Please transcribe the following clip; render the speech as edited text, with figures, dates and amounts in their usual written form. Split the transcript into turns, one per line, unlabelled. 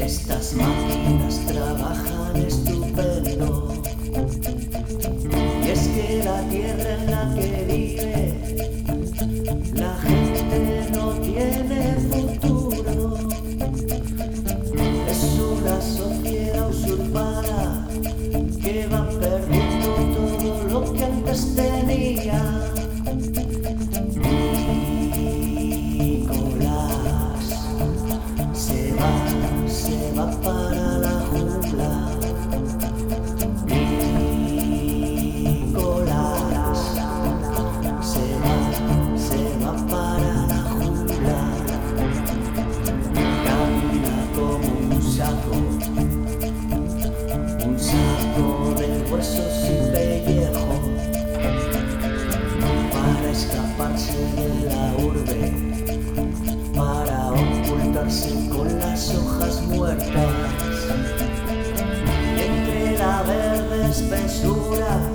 Estas máquinas trabajan estupendo, y es que la tierra en la que vive la gente no tiene futuro. Es una sociedad usurpada que va perdiendo todo lo que antes tenía. Se va para la jungla. Nicolás se va para la jungla. Camina como un saco de huesos y pellejo, para escaparse de la urbe, para ocultarse con las hojas muertas. Y entre la verde espesura